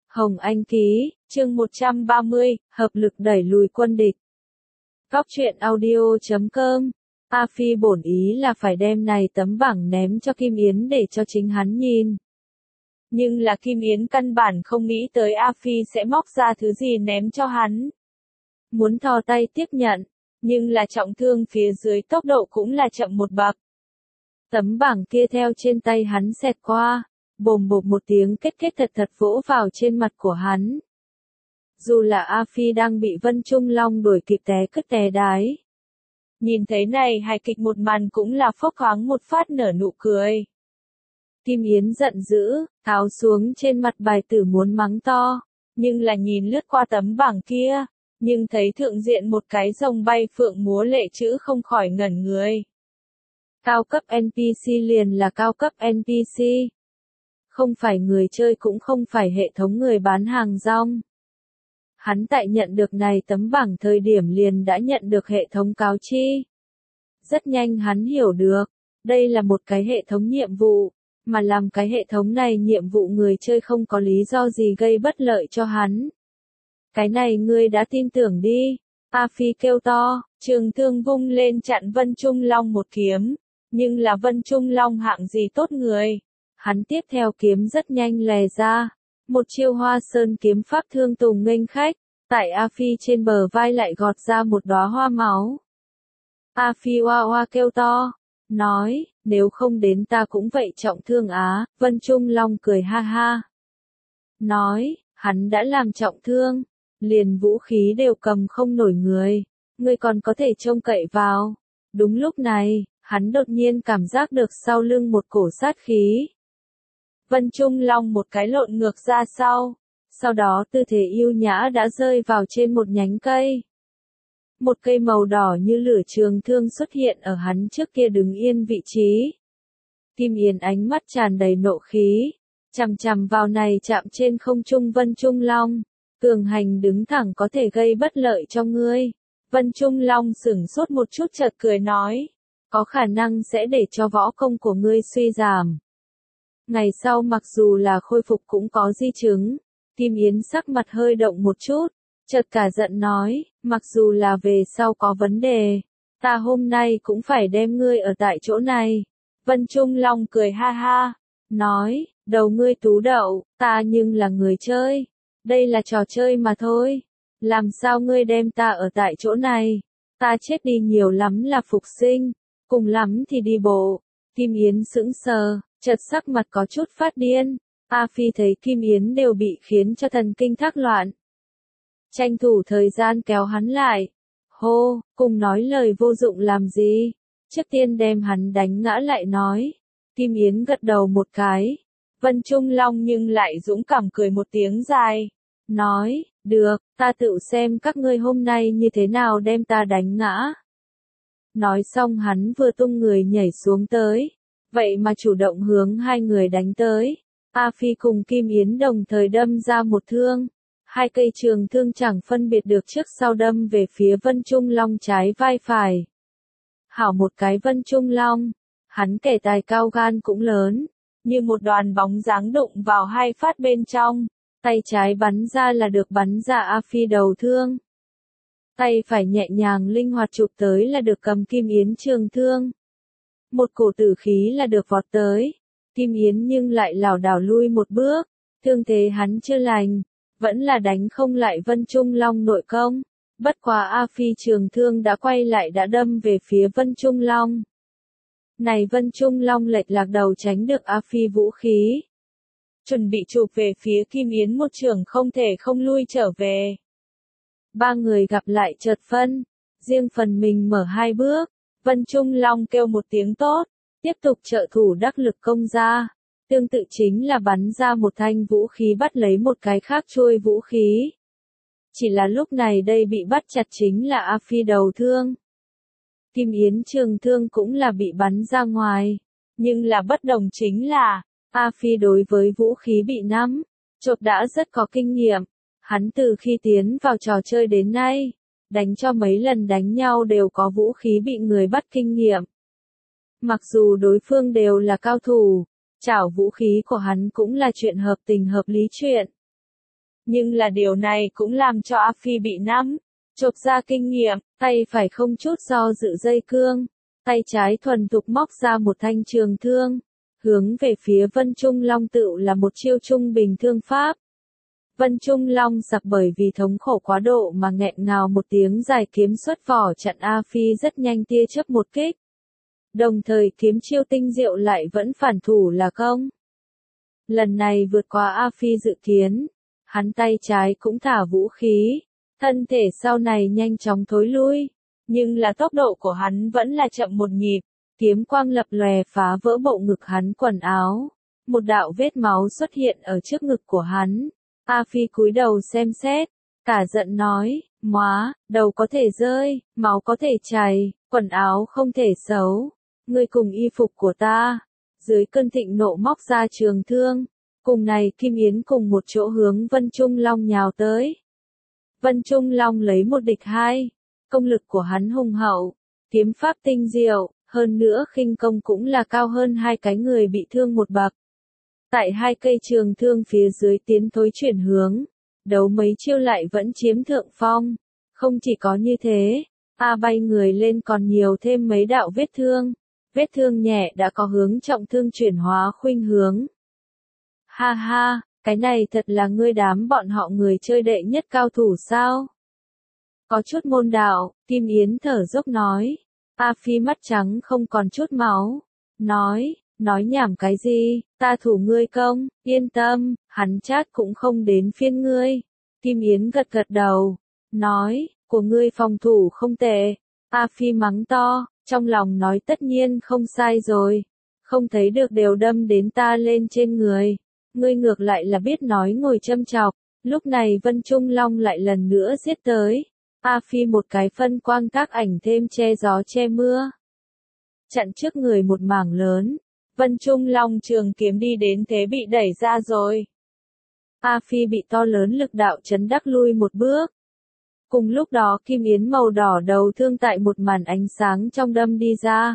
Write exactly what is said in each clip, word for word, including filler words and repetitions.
Hồng Anh ký, chương một trăm ba mươi, hợp lực đẩy lùi quân địch. Góc truyện audio chấm com. A Phi bổn ý là phải đem này tấm bảng ném cho Kim Yến để cho chính hắn nhìn. Nhưng là Kim Yến căn bản không nghĩ tới A Phi sẽ móc ra thứ gì ném cho hắn. Muốn thò tay tiếp nhận, nhưng là trọng thương phía dưới tốc độ cũng là chậm một bậc. Tấm bảng kia theo trên tay hắn xẹt qua, bồm bộp một tiếng kết kết thật thật vỗ vào trên mặt của hắn. Dù là A Phi đang bị Vân Trung Long đuổi kịp té cứt té đái. Nhìn thấy này hài kịch một màn cũng là phốc khoáng một phát nở nụ cười. Kim Yến giận dữ, tháo xuống trên mặt bài tử muốn mắng to, nhưng là nhìn lướt qua tấm bảng kia, nhưng thấy thượng diện một cái rồng bay phượng múa lệ chữ không khỏi ngẩn người. Cao cấp en pê xê liền là cao cấp en pê xê. Không phải người chơi cũng không phải hệ thống người bán hàng rong. Hắn tại nhận được này tấm bảng thời điểm liền đã nhận được hệ thống cáo chi. Rất nhanh hắn hiểu được, đây là một cái hệ thống nhiệm vụ, mà làm cái hệ thống này nhiệm vụ người chơi không có lý do gì gây bất lợi cho hắn. Cái này ngươi đã tin tưởng đi, A Phi kêu to, trường thương vung lên chặn Vân Trung Long một kiếm, nhưng là Vân Trung Long hạng gì tốt người. Hắn tiếp theo kiếm rất nhanh lè ra, một chiêu hoa sơn kiếm pháp thương tùng nghênh khách, tại A Phi trên bờ vai lại gọt ra một đóa hoa máu. A Phi oa oa kêu to, nói, nếu không đến ta cũng vậy trọng thương á, Vân Trung Long cười ha ha. Nói, hắn đã làm trọng thương, liền vũ khí đều cầm không nổi người, người còn có thể trông cậy vào. Đúng lúc này, hắn đột nhiên cảm giác được sau lưng một cổ sát khí. Vân Trung Long một cái lộn ngược ra sau, sau đó tư thế yêu nhã đã rơi vào trên một nhánh cây. Một cây màu đỏ như lửa trường thương xuất hiện ở hắn trước kia đứng yên vị trí. Kim Yến ánh mắt tràn đầy nộ khí, chằm chằm vào này chạm trên không trung Vân Trung Long, cường hành đứng thẳng có thể gây bất lợi cho ngươi. Vân Trung Long sửng sốt một chút chợt cười nói, có khả năng sẽ để cho võ công của ngươi suy giảm. Ngày sau mặc dù là khôi phục cũng có di chứng. Kim Yến sắc mặt hơi động một chút, chợt cả giận nói, mặc dù là về sau có vấn đề, ta hôm nay cũng phải đem ngươi ở tại chỗ này. Vân Trung Long cười ha ha, nói, đầu ngươi tú đậu, ta nhưng là người chơi, đây là trò chơi mà thôi, làm sao ngươi đem ta ở tại chỗ này, ta chết đi nhiều lắm là phục sinh, cùng lắm thì đi bộ. Kim Yến sững sờ, chợt sắc mặt có chút phát điên. A Phi thấy Kim Yến đều bị khiến cho thần kinh thác loạn. Tranh thủ thời gian kéo hắn lại. Hô, cùng nói lời vô dụng làm gì? Trước tiên đem hắn đánh ngã lại nói. Kim Yến gật đầu một cái. Vân Trung Long nhưng lại dũng cảm cười một tiếng dài. Nói, được, ta tự xem các ngươi hôm nay như thế nào đem ta đánh ngã. Nói xong hắn vừa tung người nhảy xuống tới. Vậy mà chủ động hướng hai người đánh tới. A Phi cùng Kim Yến đồng thời đâm ra một thương. Hai cây trường thương chẳng phân biệt được trước sau đâm về phía Vân Trung Long trái vai phải. Hảo một cái Vân Trung Long. Hắn kẻ tài cao gan cũng lớn. Như một đoàn bóng dáng đụng vào hai phát bên trong. Tay trái bắn ra là được bắn ra A Phi đầu thương. Tay phải nhẹ nhàng linh hoạt chụp tới là được cầm Kim Yến trường thương. Một cổ tử khí là được vọt tới. Kim Yến nhưng lại lảo đảo lui một bước, thương thế hắn chưa lành, vẫn là đánh không lại Vân Trung Long nội công. Bất quá A Phi trường thương đã quay lại đã đâm về phía Vân Trung Long. Này Vân Trung Long lệch lạc đầu tránh được A Phi vũ khí. Chuẩn bị chụp về phía Kim Yến một trường không thể không lui trở về. Ba người gặp lại chợt phân, riêng phần mình mở hai bước, Vân Trung Long kêu một tiếng tốt. Tiếp tục trợ thủ đắc lực công ra, tương tự chính là bắn ra một thanh vũ khí bắt lấy một cái khác trôi vũ khí. Chỉ là lúc này đây bị bắt chặt chính là A Phi đầu thương. Kim Yến trường thương cũng là bị bắn ra ngoài, nhưng là bất đồng chính là, A Phi đối với vũ khí bị nắm, chộp đã rất có kinh nghiệm. Hắn từ khi tiến vào trò chơi đến nay, đánh cho mấy lần đánh nhau đều có vũ khí bị người bắt kinh nghiệm. Mặc dù đối phương đều là cao thủ, chảo vũ khí của hắn cũng là chuyện hợp tình hợp lý chuyện. Nhưng là điều này cũng làm cho A Phi bị nắm, chộp ra kinh nghiệm, tay phải không chút do dự dây cương, tay trái thuần thục móc ra một thanh trường thương, hướng về phía Vân Trung Long tự là một chiêu trung bình thương pháp. Vân Trung Long sặc bởi vì thống khổ quá độ mà nghẹn ngào một tiếng dài kiếm xuất vỏ chặn A Phi rất nhanh tia chớp một kích. Đồng thời kiếm chiêu tinh diệu lại vẫn phản thủ là công. Lần này vượt qua A Phi dự kiến, hắn tay trái cũng thả vũ khí, thân thể sau này nhanh chóng thối lui, nhưng là tốc độ của hắn vẫn là chậm một nhịp, kiếm quang lập lòe phá vỡ bộ ngực hắn quần áo, một đạo vết máu xuất hiện ở trước ngực của hắn. A Phi cúi đầu xem xét, cả giận nói, móa, đầu có thể rơi, máu có thể chảy, quần áo không thể xấu, ngươi cùng y phục của ta. Dưới cơn thịnh nộ móc ra trường thương, cùng này Kim Yến cùng một chỗ hướng Vân Trung Long nhào tới. Vân Trung Long lấy một địch hai, công lực của hắn hùng hậu, kiếm pháp tinh diệu, hơn nữa khinh công cũng là cao hơn hai cái người bị thương một bậc. Tại hai cây trường thương phía dưới tiến thối chuyển hướng, đấu mấy chiêu lại vẫn chiếm thượng phong. Không chỉ có như thế, A bay người lên còn nhiều thêm mấy đạo vết thương. Vết thương nhẹ đã có hướng trọng thương chuyển hóa khuynh hướng. Ha ha, cái này thật là ngươi đám bọn họ người chơi đệ nhất cao thủ sao? Có chút môn đạo, Kim Yến thở dốc nói. A Phi mắt trắng không còn chút máu. Nói, nói nhảm cái gì, ta thủ ngươi công, yên tâm, hắn chát cũng không đến phiên ngươi. Kim Yến gật gật đầu, nói, của ngươi phòng thủ không tệ. A Phi mắng to. Trong lòng nói tất nhiên không sai rồi, không thấy được đều đâm đến ta lên trên người, ngươi ngược lại là biết nói ngồi châm chọc. Lúc này Vân Trung Long lại lần nữa giết tới, A Phi một cái phân quang tác ảnh thêm che gió che mưa, chặn trước người một mảng lớn. Vân Trung Long trường kiếm đi đến thế bị đẩy ra rồi, A Phi bị to lớn lực đạo chấn đắc lui một bước. Cùng lúc đó Kim Yến màu đỏ đầu thương tại một màn ánh sáng trong đâm đi ra,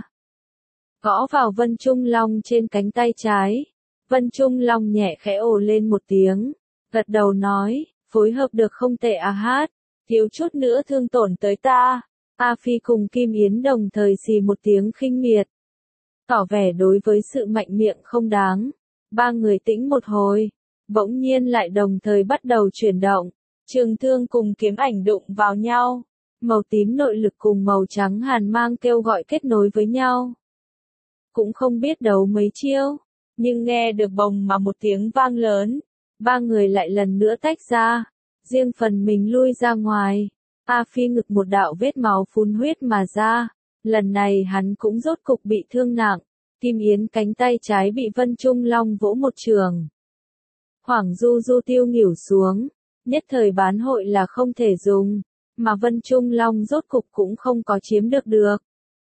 gõ vào Vân Trung Long trên cánh tay trái. Vân Trung Long nhẹ khẽ ồ lên một tiếng, gật đầu nói, phối hợp được không tệ à hát, thiếu chút nữa thương tổn tới ta. A Phi cùng Kim Yến đồng thời xì một tiếng khinh miệt, tỏ vẻ đối với sự mạnh miệng không đáng. Ba người tĩnh một hồi, bỗng nhiên lại đồng thời bắt đầu chuyển động. Trường thương cùng kiếm ảnh đụng vào nhau, màu tím nội lực cùng màu trắng hàn mang kêu gọi kết nối với nhau. Cũng không biết đấu mấy chiêu, nhưng nghe được bồng mà một tiếng vang lớn, ba người lại lần nữa tách ra, riêng phần mình lui ra ngoài. A Phi ngực một đạo vết máu phun huyết mà ra, lần này hắn cũng rốt cục bị thương nặng. Kim Yến cánh tay trái bị Vân Trung Long vỗ một trường, Hoàng Du Du tiêu nghỉu xuống. Nhất thời bán hội là không thể dùng, mà Vân Trung Long rốt cục cũng không có chiếm được được.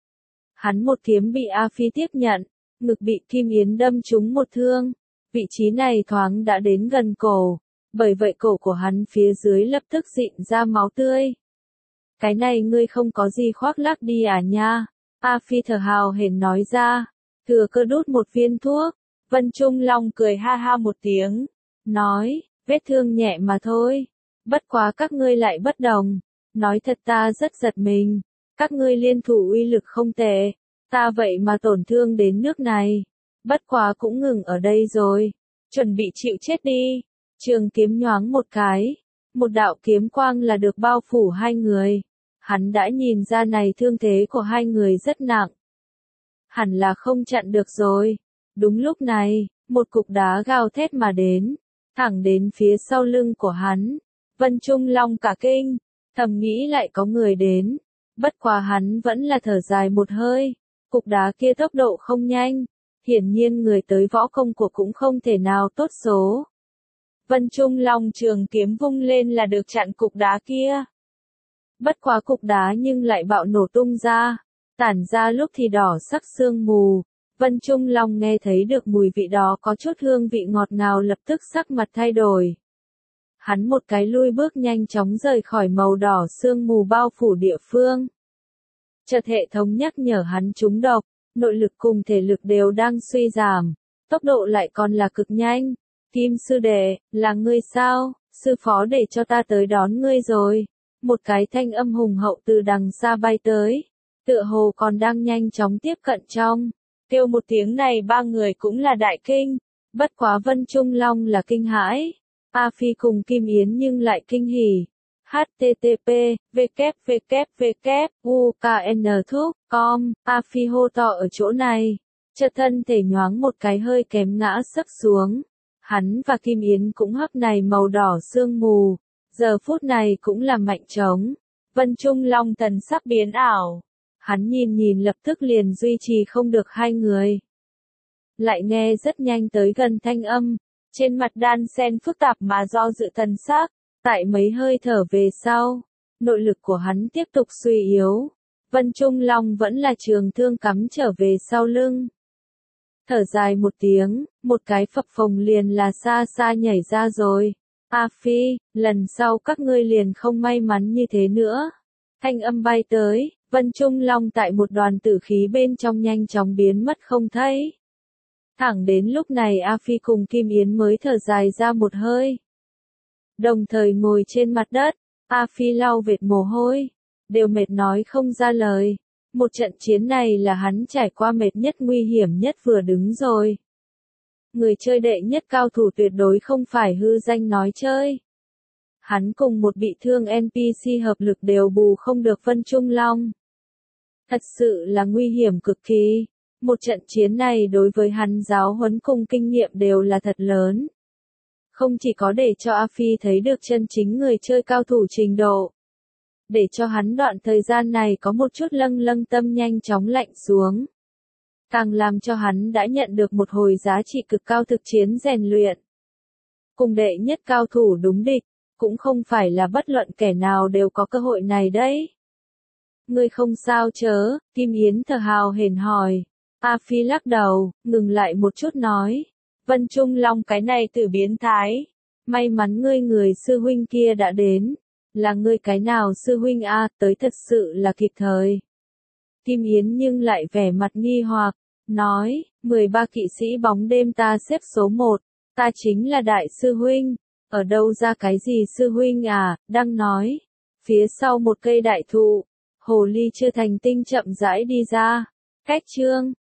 Hắn một kiếm bị A Phi tiếp nhận, ngực bị Kim Yến đâm trúng một thương, vị trí này thoáng đã đến gần cổ, bởi vậy cổ của hắn phía dưới lập tức rịn ra máu tươi. Cái này ngươi không có gì khoác lác đi à nha, A Phi thở hào hển nói ra, thừa cơ đút một viên thuốc. Vân Trung Long cười ha ha một tiếng, nói, vết thương nhẹ mà thôi, bất quá các ngươi lại bất đồng, nói thật ta rất giật mình, các ngươi liên thủ uy lực không tệ, ta vậy mà tổn thương đến nước này, bất quá cũng ngừng ở đây rồi, chuẩn bị chịu chết đi. Trường kiếm nhoáng một cái, một đạo kiếm quang là được bao phủ hai người, hắn đã nhìn ra này thương thế của hai người rất nặng, hẳn là không chặn được rồi. Đúng lúc này, một cục đá gào thét mà đến, thẳng đến phía sau lưng của hắn. Vân Trung Long cả kinh, thầm nghĩ lại có người đến, bất quá hắn vẫn là thở dài một hơi, cục đá kia tốc độ không nhanh, hiển nhiên người tới võ công của cũng không thể nào tốt số. Vân Trung Long trường kiếm vung lên là được chặn cục đá kia. Bất quá cục đá nhưng lại bạo nổ tung ra, tản ra lúc thì đỏ sắc sương mù. Vân Trung Long nghe thấy được mùi vị đó có chút hương vị ngọt ngào, lập tức sắc mặt thay đổi. Hắn một cái lui bước nhanh chóng rời khỏi màu đỏ sương mù bao phủ địa phương. Chợt hệ thống nhắc nhở hắn trúng độc, nội lực cùng thể lực đều đang suy giảm, tốc độ lại còn là cực nhanh. Kim sư đệ, là ngươi sao? sư phó để cho ta tới đón ngươi rồi. Một cái thanh âm hùng hậu từ đằng xa bay tới, tựa hồ còn đang nhanh chóng tiếp cận trong. Kêu một tiếng này ba người cũng là đại kinh, bất quá Vân Trung Long là kinh hãi, A Phi cùng Kim Yến nhưng lại kinh hỉ. H T T P, W W W, U K N Thúc, com, A Phi hô to ở chỗ này, chợt thân thể nhoáng một cái hơi kém ngã sấp xuống. Hắn và Kim Yến cũng hấp này màu đỏ sương mù, giờ phút này cũng là mạnh trống. Vân Trung Long thần sắc biến ảo, hắn nhìn nhìn lập tức liền duy trì không được hai người. Lại nghe rất nhanh tới gần thanh âm, trên mặt đan sen phức tạp mà do dự thần sắc, tại mấy hơi thở về sau, nội lực của hắn tiếp tục suy yếu. Vân Trung Long vẫn là trường thương cắm trở về sau lưng. Thở dài một tiếng, một cái phập phồng liền là xa xa nhảy ra rồi. A Phi, lần sau các ngươi liền không may mắn như thế nữa. Thanh âm bay tới, Vân Trung Long tại một đoàn tử khí bên trong nhanh chóng biến mất không thấy. Thẳng đến lúc này A Phi cùng Kim Yến mới thở dài ra một hơi. Đồng thời ngồi trên mặt đất, A Phi lau vệt mồ hôi, đều mệt nói không ra lời. Một trận chiến này là hắn trải qua mệt nhất nguy hiểm nhất vừa đứng rồi. Người chơi đệ nhất cao thủ tuyệt đối không phải hư danh nói chơi. Hắn cùng một bị thương N P C hợp lực đều bù không được Vân Trung Long. Thật sự là nguy hiểm cực kỳ. Một trận chiến này đối với hắn giáo huấn cùng kinh nghiệm đều là thật lớn. Không chỉ có để cho A Phi thấy được chân chính người chơi cao thủ trình độ. Để cho hắn đoạn thời gian này có một chút lâng lâng tâm nhanh chóng lạnh xuống. Càng làm cho hắn đã nhận được một hồi giá trị cực cao thực chiến rèn luyện. Cùng đệ nhất cao thủ đúng địch, cũng không phải là bất luận kẻ nào đều có cơ hội này đấy. Ngươi không sao chớ, Kim Yến thở hào hển hỏi. A Phi lắc đầu, ngừng lại một chút nói. Vân Trung Long cái này tự biến thái. May mắn ngươi người sư huynh kia đã đến. Là ngươi cái nào sư huynh a, tới thật sự là kịp thời. Kim Yến nhưng lại vẻ mặt nghi hoặc, nói, mười ba kỵ sĩ bóng đêm ta xếp số một, ta chính là đại sư huynh, ở đâu ra cái gì sư huynh à, đang nói. Phía sau một cây đại thụ, hồ ly chưa thành tinh chậm rãi đi ra, cách chương.